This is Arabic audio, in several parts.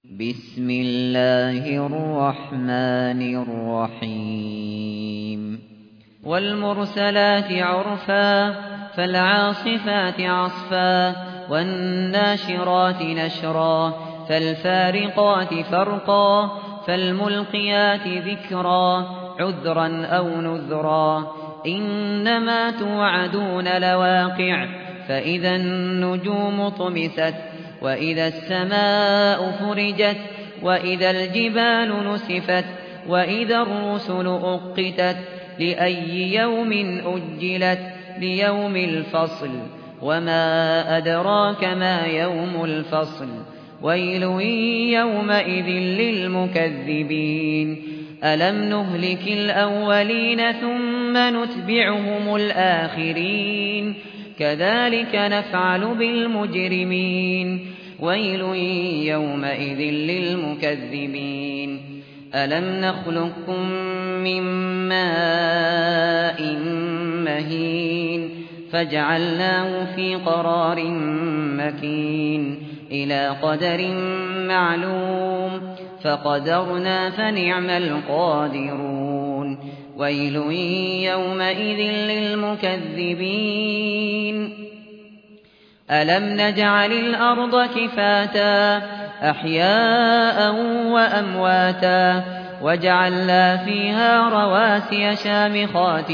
بسم الله الرحمن الرحيم والمرسلات عرفا فالعاصفات عصفا والناشرات نشرا فالفارقات فرقا فالملقيات ذكرا عذرا أو نذرا إنما توعدون لواقع فإذا النجوم طمست وإذا السماء فرجت وإذا الجبال نسفت وإذا الرسل أقتت لأي يوم أجلت ليوم الفصل وما أدراك ما يوم الفصل ويل يومئذ للمكذبين ألم نهلك الأولين ثم نتبعهم الآخرين كذلك نفعل بالمجرمين ويل يومئذ للمكذبين ألم نخلقكم من ماء مهين فجعلناه في قرار مكين إلى قدر معلوم فقدرنا فنعم القادرون ويل يومئذ للمكذبين ألم نجعل الأرض كفاتا أحياء وأمواتا وجعلنا فيها رواسي شامخات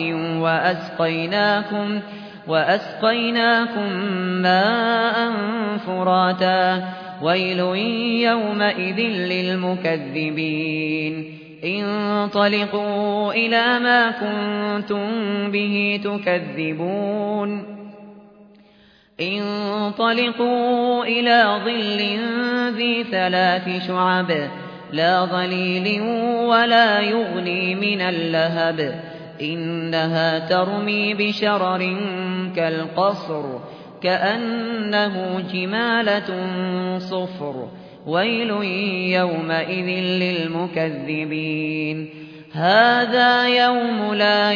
وأسقيناكم ماء فراتا ويل يومئذ للمكذبين انطلقوا إلى ما كنتم به تكذبون انطلقوا إلى ظل ذي 3 شعب لا ظليل ولا يغني من اللهب إنها ترمي بشرر كالقصر كأنه جمالة صفر ويل يومئذ للمكذبين هذا يوم لا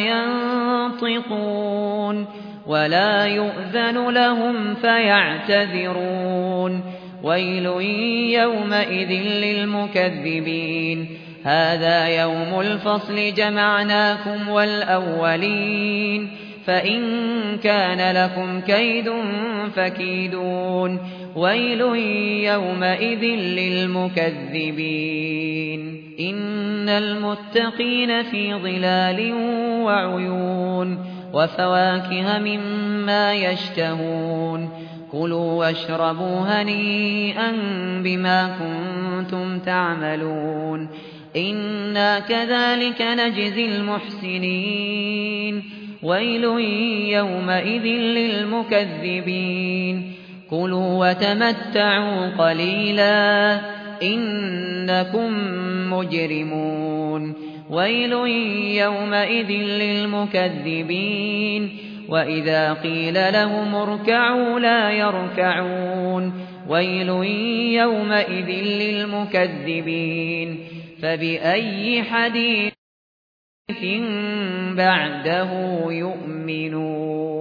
ينطقون ولا يؤذن لهم فيعتذرون ويل يومئذ للمكذبين هذا يوم الفصل جمعناكم والأولين فإن كان لكم كيد فكيدون ويل يومئذ للمكذبين إن المتقين في ظلال وعيون وفواكه مما يشتهون كلوا واشربوا هنيئا بما كنتم تعملون إنا كذلك نجزي المحسنين ويل يومئذ للمكذبين كلوا وتمتعوا قليلا إنكم مجرمون ويل يومئذ للمكذبين وإذا قيل لهم اركعوا لا يركعون ويل يومئذ للمكذبين فبأي حديث بعده يؤمنون